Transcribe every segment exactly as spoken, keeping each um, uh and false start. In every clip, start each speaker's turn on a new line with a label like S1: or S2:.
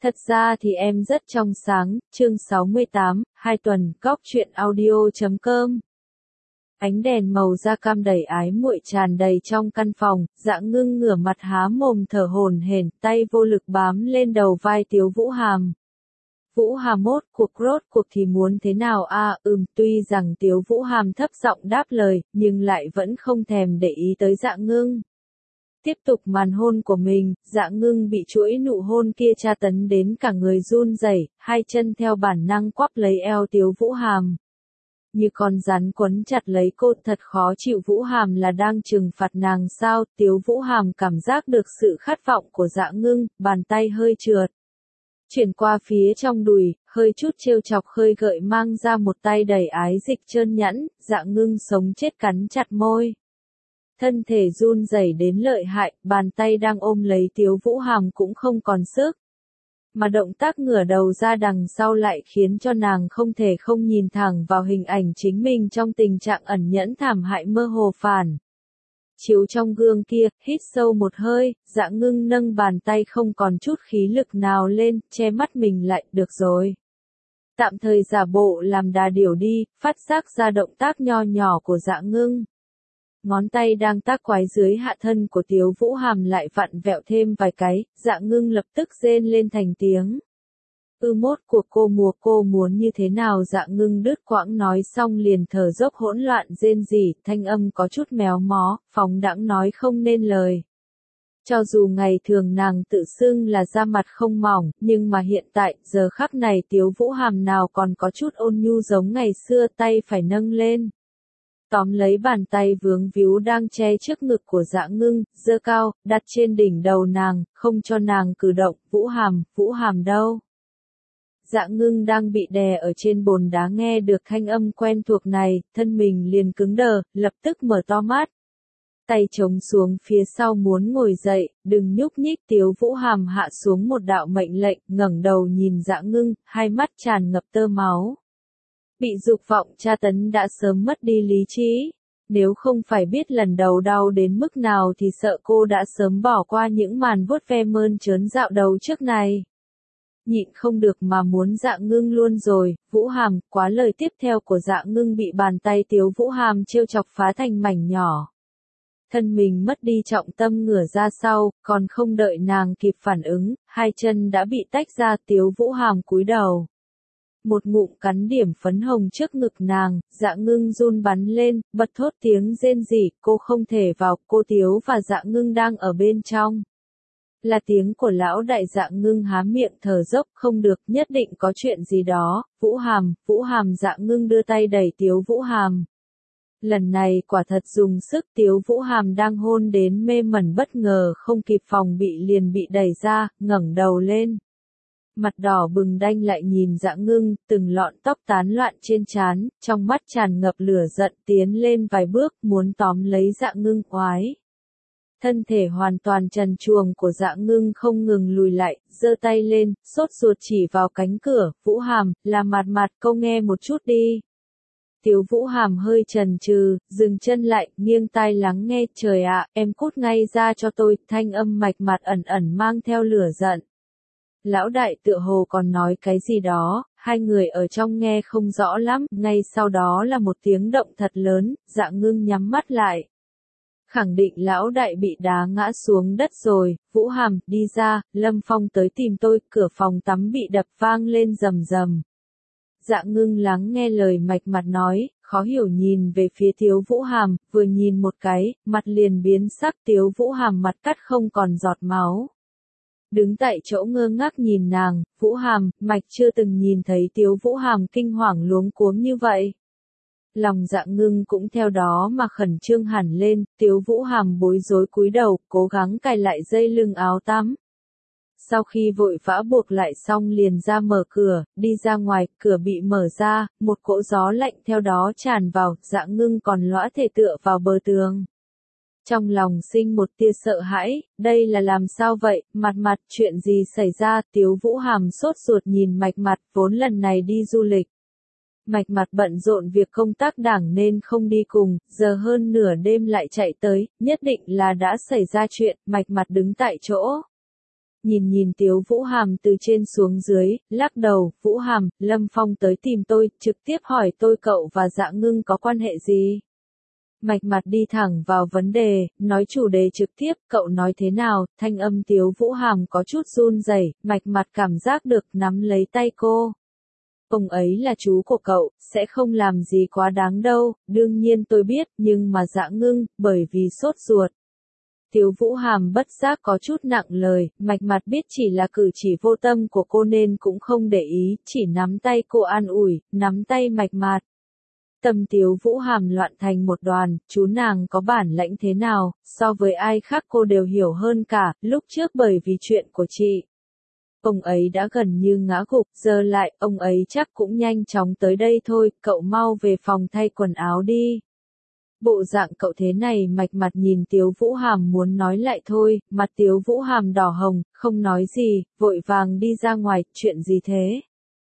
S1: Thật ra thì em rất trong sáng, chương sáu mươi tám, hai tuần, góc truyện audio chấm com. Ánh đèn màu da cam đầy ái muội tràn đầy trong căn phòng, Dạ Ngưng ngửa mặt há mồm thở hổn hển, tay vô lực bám lên đầu vai Tiếu Vũ Hàm. Vũ Hàm mốt cuộc rốt cuộc thì muốn thế nào a à, ừm, tuy rằng Tiếu Vũ Hàm thấp giọng đáp lời, nhưng lại vẫn không thèm để ý tới Dạ Ngưng. Tiếp tục màn hôn của mình, Dạ Ngưng bị chuỗi nụ hôn kia tra tấn đến cả người run rẩy, hai chân theo bản năng quắp lấy eo Tiếu Vũ Hàm. Như con rắn quấn chặt lấy cô, thật khó chịu. Vũ Hàm là đang trừng phạt nàng sao? Tiếu Vũ Hàm cảm giác được sự khát vọng của Dạ Ngưng, bàn tay hơi trượt. Chuyển qua phía trong đùi, hơi chút trêu chọc khơi gợi mang ra một tay đầy ái dịch trơn nhẵn, Dạ Ngưng sống chết cắn chặt môi. Thân thể run rẩy đến lợi hại, bàn tay đang ôm lấy Tiếu Vũ Hàm cũng không còn sức. Mà động tác ngửa đầu ra đằng sau lại khiến cho nàng không thể không nhìn thẳng vào hình ảnh chính mình trong tình trạng ẩn nhẫn thảm hại mơ hồ phản. Chiếu trong gương kia, hít sâu một hơi, Dạ Ngưng nâng bàn tay không còn chút khí lực nào lên, che mắt mình lại, được rồi. Tạm thời giả bộ làm đà điểu đi, phát giác ra động tác nho nhỏ của Dạ Ngưng. Ngón tay đang tác quái dưới hạ thân của Tiếu Vũ Hàm lại vặn vẹo thêm vài cái, Dạ Ngưng lập tức rên lên thành tiếng. Ư mốt của cô mùa cô muốn như thế nào? Dạ Ngưng đứt quãng nói xong liền thở dốc hỗn loạn rên rỉ, thanh âm có chút méo mó, phóng đãng nói không nên lời. Cho dù ngày thường nàng tự xưng là da mặt không mỏng, nhưng mà hiện tại, giờ khắc này Tiếu Vũ Hàm nào còn có chút ôn nhu giống ngày xưa, tay phải nâng lên. Tóm lấy bàn tay vướng víu đang che trước ngực của Dạ Ngưng, giơ cao, đặt trên đỉnh đầu nàng, không cho nàng cử động. Vũ Hàm, Vũ Hàm đâu? Dạ Ngưng đang bị đè ở trên bồn đá nghe được thanh âm quen thuộc này, thân mình liền cứng đờ, lập tức mở to mắt. Tay chống xuống phía sau muốn ngồi dậy, đừng nhúc nhích. Tiếu Vũ Hàm hạ xuống một đạo mệnh lệnh, ngẩng đầu nhìn Dạ Ngưng, hai mắt tràn ngập tơ máu. Bị dục vọng tra tấn đã sớm mất đi lý trí. Nếu không phải biết lần đầu đau đến mức nào thì sợ cô đã sớm bỏ qua những màn vuốt ve mơn trớn dạo đầu trước này. Nhịn không được mà muốn Dạ Ngưng luôn rồi. Vũ Hàm, quá lời tiếp theo của Dạ Ngưng bị bàn tay Tiếu Vũ Hàm trêu chọc phá thành mảnh nhỏ. Thân mình mất đi trọng tâm ngửa ra sau, còn không đợi nàng kịp phản ứng, hai chân đã bị tách ra. Tiếu Vũ Hàm cúi đầu. Một ngụm cắn điểm phấn hồng trước ngực nàng, Dạ Ngưng run bắn lên, bật thốt tiếng rên rỉ, cô không thể vào, cô Tiếu và Dạ Ngưng đang ở bên trong. Là tiếng của lão đại. Dạ Ngưng há miệng thở dốc, không được, nhất định có chuyện gì đó. Vũ Hàm, Vũ Hàm. Dạ Ngưng đưa tay đẩy Tiếu Vũ Hàm. Lần này quả thật dùng sức. Tiếu Vũ Hàm đang hôn đến mê mẩn bất ngờ không kịp phòng bị liền bị đẩy ra, ngẩng đầu lên. Mặt đỏ bừng đanh lại nhìn Dạ Ngưng, từng lọn tóc tán loạn trên trán, trong mắt tràn ngập lửa giận, tiến lên vài bước, muốn tóm lấy Dạ Ngưng oái. Thân thể hoàn toàn trần truồng của Dạ Ngưng không ngừng lùi lại, giơ tay lên, sốt ruột chỉ vào cánh cửa. Vũ Hàm, là Mạt Mạt, câu nghe một chút đi. Tiếu Vũ Hàm hơi chần chừ, dừng chân lại, nghiêng tai lắng nghe. Trời ạ, em cút ngay ra cho tôi. Thanh âm mạch mạt ẩn ẩn mang theo lửa giận. Lão đại tựa hồ còn nói cái gì đó, hai người ở trong nghe không rõ lắm, ngay sau đó là một tiếng động thật lớn. Dạ Ngưng nhắm mắt lại. Khẳng định lão đại bị đá ngã xuống đất rồi. Vũ Hàm, đi ra, Lâm Phong tới tìm tôi. Cửa phòng tắm bị đập vang lên rầm rầm. Dạ Ngưng lắng nghe lời mạch mặt nói, khó hiểu nhìn về phía Tiếu Vũ Hàm, vừa nhìn một cái, mặt liền biến sắc. Tiếu Vũ Hàm mặt cắt không còn giọt máu. Đứng tại chỗ ngơ ngác nhìn nàng. Vũ Hàm, mạch chưa từng nhìn thấy Tiếu Vũ Hàm kinh hoàng luống cuống như vậy. Lòng Dạ Ngưng cũng theo đó mà khẩn trương hẳn lên. Tiếu Vũ Hàm bối rối cúi đầu, cố gắng cài lại dây lưng áo tắm. Sau khi vội vã buộc lại xong liền ra mở cửa, đi ra ngoài. Cửa bị mở ra, một cỗ gió lạnh theo đó tràn vào. Dạ Ngưng còn lõa thể tựa vào bờ tường. Trong lòng sinh một tia sợ hãi, đây là làm sao vậy? Mạt Mạt, chuyện gì xảy ra? Tiếu Vũ Hàm sốt ruột nhìn Mạch Mạt, vốn lần này đi du lịch. Mạch Mạt bận rộn việc công tác đảng nên không đi cùng, giờ hơn nửa đêm lại chạy tới, nhất định là đã xảy ra chuyện. Mạch Mạt đứng tại chỗ. nhìn nhìn Tiếu Vũ Hàm từ trên xuống dưới, lắc đầu, Vũ Hàm, Lâm Phong tới tìm tôi, trực tiếp hỏi tôi cậu và Dạ Ngưng có quan hệ gì? Mạch Mặt đi thẳng vào vấn đề, nói chủ đề trực tiếp, cậu nói thế nào? Thanh âm Tiếu Vũ Hàm có chút run rẩy, Mạch Mặt cảm giác được nắm lấy tay cô. Ông ấy là chú của cậu, sẽ không làm gì quá đáng đâu, đương nhiên tôi biết, nhưng mà Dạ Ngưng, bởi vì sốt ruột. Tiếu Vũ Hàm bất giác có chút nặng lời, Mạch Mặt biết chỉ là cử chỉ vô tâm của cô nên cũng không để ý, chỉ nắm tay cô an ủi, nắm tay Mạch Mặt. Tâm Tiếu Vũ Hàm loạn thành một đoàn, chú nàng có bản lãnh thế nào, so với ai khác cô đều hiểu hơn cả, lúc trước bởi vì chuyện của chị. Ông ấy đã gần như ngã gục, giờ lại, ông ấy chắc cũng nhanh chóng tới đây thôi, cậu mau về phòng thay quần áo đi. Bộ dạng cậu thế này Mạch Mặt nhìn Tiếu Vũ Hàm muốn nói lại thôi, mặt Tiếu Vũ Hàm đỏ hồng, không nói gì, vội vàng đi ra ngoài, chuyện gì thế?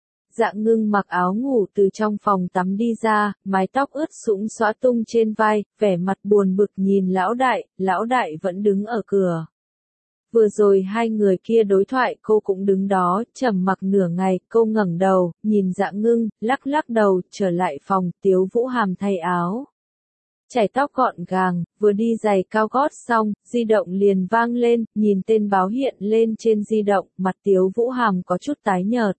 S1: Dạ Ngưng mặc áo ngủ từ trong phòng tắm đi ra, mái tóc ướt sũng xõa tung trên vai, vẻ mặt buồn bực nhìn lão đại, lão đại vẫn đứng ở cửa. Vừa rồi hai người kia đối thoại cô cũng đứng đó, trầm mặc nửa ngày, cô ngẩng đầu, nhìn Dạ Ngưng, lắc lắc đầu, trở lại phòng, Tiếu Vũ Hàm thay áo. Chải tóc gọn gàng, vừa đi giày cao gót xong, di động liền vang lên, nhìn tên báo hiện lên trên di động, mặt Tiếu Vũ Hàm có chút tái nhợt.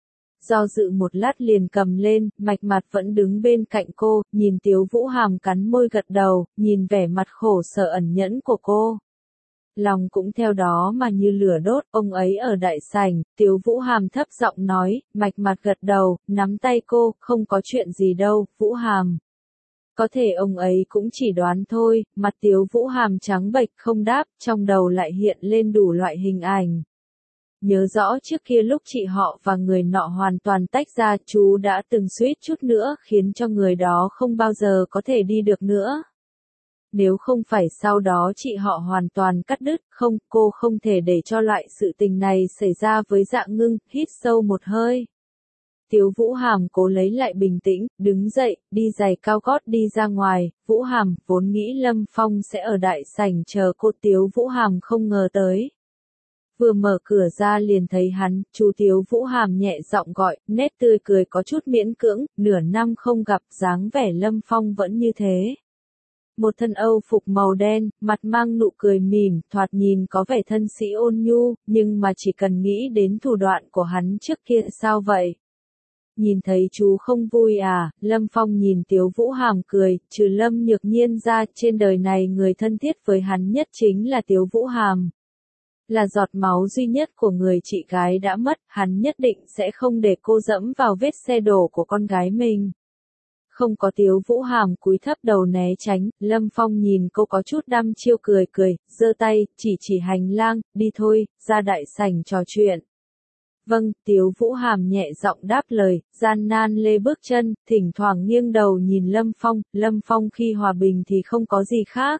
S1: Do dự một lát liền cầm lên, Mạch Mặt vẫn đứng bên cạnh cô, nhìn Tiếu Vũ Hàm cắn môi gật đầu, nhìn vẻ mặt khổ sở ẩn nhẫn của cô. Lòng cũng theo đó mà như lửa đốt, ông ấy ở đại sảnh, Tiếu Vũ Hàm thấp giọng nói, Mạch Mặt gật đầu, nắm tay cô, không có chuyện gì đâu, Vũ Hàm. Có thể ông ấy cũng chỉ đoán thôi, mặt Tiếu Vũ Hàm trắng bệch không đáp, trong đầu lại hiện lên đủ loại hình ảnh. Nhớ rõ trước kia lúc chị họ và người nọ hoàn toàn tách ra, chú đã từng suýt chút nữa khiến cho người đó không bao giờ có thể đi được nữa. Nếu không phải sau đó chị họ hoàn toàn cắt đứt, không, cô không thể để cho loại sự tình này xảy ra với Dạ Ngưng, hít sâu một hơi. Tiếu Vũ Hàm cố lấy lại bình tĩnh, đứng dậy, đi giày cao gót đi ra ngoài, Vũ Hàm, vốn nghĩ Lâm Phong sẽ ở đại sảnh chờ cô, Tiếu Vũ Hàm không ngờ tới. Vừa mở cửa ra liền thấy hắn, chú Tiếu Vũ Hàm nhẹ giọng gọi, nét tươi cười có chút miễn cưỡng, nửa năm không gặp, dáng vẻ Lâm Phong vẫn như thế. Một thân Âu phục màu đen, mặt mang nụ cười mỉm, thoạt nhìn có vẻ thân sĩ ôn nhu, nhưng mà chỉ cần nghĩ đến thủ đoạn của hắn trước kia sao vậy? Nhìn thấy chú không vui à, Lâm Phong nhìn Tiếu Vũ Hàm cười, trừ Lâm Nhược Nhiên ra, trên đời này người thân thiết với hắn nhất chính là Tiếu Vũ Hàm. Là giọt máu duy nhất của người chị gái đã mất, hắn nhất định sẽ không để cô dẫm vào vết xe đổ của con gái mình. Không có Tiếu Vũ Hàm cúi thấp đầu né tránh, Lâm Phong nhìn cô có chút đăm chiêu cười cười, giơ tay, chỉ chỉ hành lang, đi thôi, ra đại sảnh trò chuyện. Vâng, Tiếu Vũ Hàm nhẹ giọng đáp lời, gian nan lê bước chân, thỉnh thoảng nghiêng đầu nhìn Lâm Phong, Lâm Phong khi hòa bình thì không có gì khác.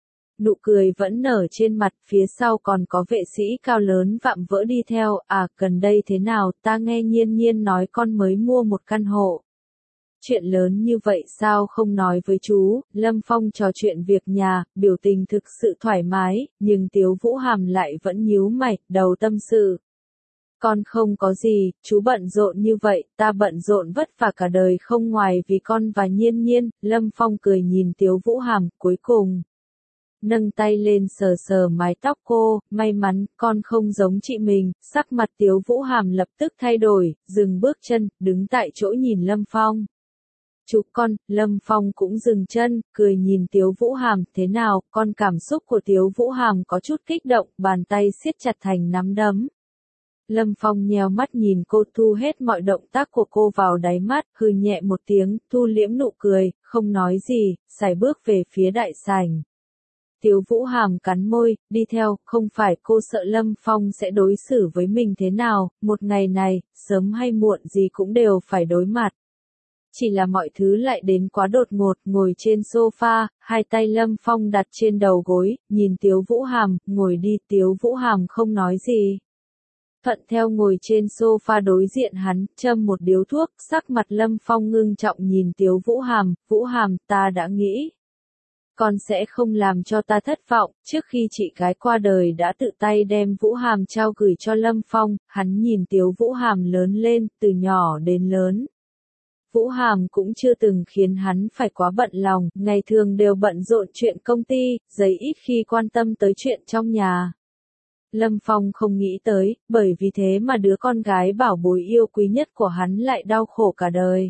S1: Nụ cười vẫn nở trên mặt, phía sau còn có vệ sĩ cao lớn vạm vỡ đi theo, à, gần đây thế nào, ta nghe Nhiên Nhiên nói con mới mua một căn hộ. Chuyện lớn như vậy sao không nói với chú, Lâm Phong trò chuyện việc nhà, biểu tình thực sự thoải mái, nhưng Tiếu Vũ Hàm lại vẫn nhíu mày, đầu tâm sự. Con không có gì, chú bận rộn như vậy, ta bận rộn vất vả cả đời không ngoài vì con và Nhiên Nhiên, Lâm Phong cười nhìn Tiếu Vũ Hàm, cuối cùng. Nâng tay lên sờ sờ mái tóc cô, may mắn, con không giống chị mình, sắc mặt Tiếu Vũ Hàm lập tức thay đổi, dừng bước chân, đứng tại chỗ nhìn Lâm Phong. Chú con, Lâm Phong cũng dừng chân, cười nhìn Tiếu Vũ Hàm, thế nào, con cảm xúc của Tiếu Vũ Hàm có chút kích động, bàn tay siết chặt thành nắm đấm. Lâm Phong nheo mắt nhìn cô, thu hết mọi động tác của cô vào đáy mắt, hừ nhẹ một tiếng, thu liễm nụ cười, không nói gì, sải bước về phía đại sảnh. Tiếu Vũ Hàm cắn môi, đi theo, không phải cô sợ Lâm Phong sẽ đối xử với mình thế nào, một ngày này, sớm hay muộn gì cũng đều phải đối mặt. Chỉ là mọi thứ lại đến quá đột ngột, ngồi trên sofa, hai tay Lâm Phong đặt trên đầu gối, nhìn Tiếu Vũ Hàm, ngồi đi, Tiếu Vũ Hàm không nói gì. Thuận theo ngồi trên sofa đối diện hắn, châm một điếu thuốc, sắc mặt Lâm Phong ngưng trọng nhìn Tiếu Vũ Hàm, Vũ Hàm, ta đã nghĩ. Con sẽ không làm cho ta thất vọng, trước khi chị gái qua đời đã tự tay đem Vũ Hàm trao gửi cho Lâm Phong, hắn nhìn Tiếu Vũ Hàm lớn lên, từ nhỏ đến lớn. Vũ Hàm cũng chưa từng khiến hắn phải quá bận lòng, ngày thường đều bận rộn chuyện công ty, giấy ít khi quan tâm tới chuyện trong nhà. Lâm Phong không nghĩ tới, bởi vì thế mà đứa con gái bảo bối yêu quý nhất của hắn lại đau khổ cả đời.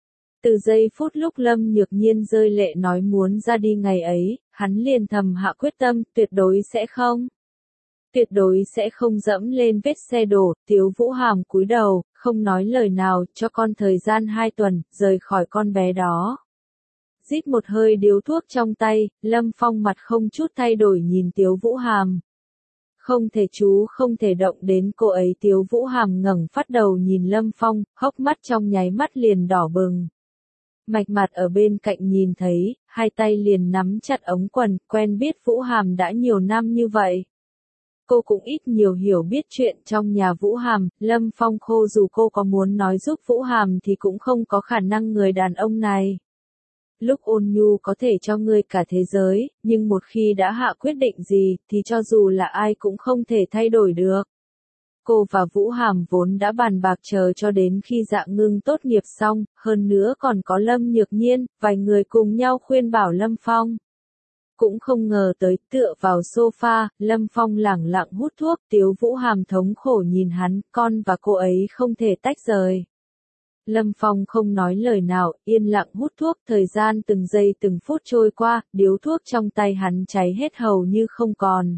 S1: Từ giây phút lúc Lâm Nhược Nhiên rơi lệ nói muốn ra đi ngày ấy, hắn liền thầm hạ quyết tâm, tuyệt đối sẽ không. Tuyệt đối sẽ không dẫm lên vết xe đổ. Tiếu Vũ Hàm cúi đầu, không nói lời nào, cho con thời gian hai tuần, rời khỏi con bé đó. Rít một hơi điếu thuốc trong tay, Lâm Phong mặt không chút thay đổi nhìn Tiếu Vũ Hàm. Không thể chú không thể động đến cô ấy. Tiếu Vũ Hàm ngẩng phát đầu nhìn Lâm Phong, hốc mắt trong nháy mắt liền đỏ bừng. Mạch Mặt ở bên cạnh nhìn thấy, hai tay liền nắm chặt ống quần, quen biết Vũ Hàm đã nhiều năm như vậy. Cô cũng ít nhiều hiểu biết chuyện trong nhà Vũ Hàm, Lâm Phong khô dù cô có muốn nói giúp Vũ Hàm thì cũng không có khả năng người đàn ông này. Lúc ôn nhu có thể cho ngươi cả thế giới, nhưng một khi đã hạ quyết định gì, thì cho dù là ai cũng không thể thay đổi được. Cô và Vũ Hàm vốn đã bàn bạc chờ cho đến khi Dạ Ngưng tốt nghiệp xong, hơn nữa còn có Lâm Nhược Nhiên, vài người cùng nhau khuyên bảo Lâm Phong. Cũng không ngờ tới, tựa vào sofa, Lâm Phong lẳng lặng hút thuốc, Tiếu Vũ Hàm thống khổ nhìn hắn, con và cô ấy không thể tách rời. Lâm Phong không nói lời nào, yên lặng hút thuốc, thời gian từng giây từng phút trôi qua, điếu thuốc trong tay hắn cháy hết hầu như không còn.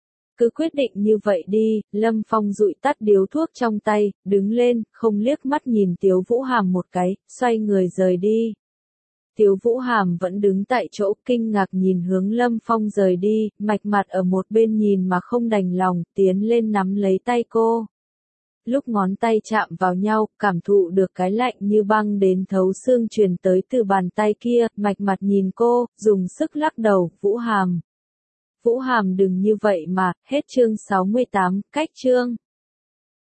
S1: Cứ quyết định như vậy đi, Lâm Phong dụi tắt điếu thuốc trong tay, đứng lên, không liếc mắt nhìn Tiếu Vũ Hàm một cái, xoay người rời đi. Tiếu Vũ Hàm vẫn đứng tại chỗ, kinh ngạc nhìn hướng Lâm Phong rời đi, Mạch Mặt ở một bên nhìn mà không đành lòng, tiến lên nắm lấy tay cô. Lúc ngón tay chạm vào nhau, cảm thụ được cái lạnh như băng đến thấu xương truyền tới từ bàn tay kia, Mạch Mặt nhìn cô, dùng sức lắc đầu, Vũ Hàm. Vũ Hàm đừng như vậy mà, hết chương sáu mươi tám, cách chương.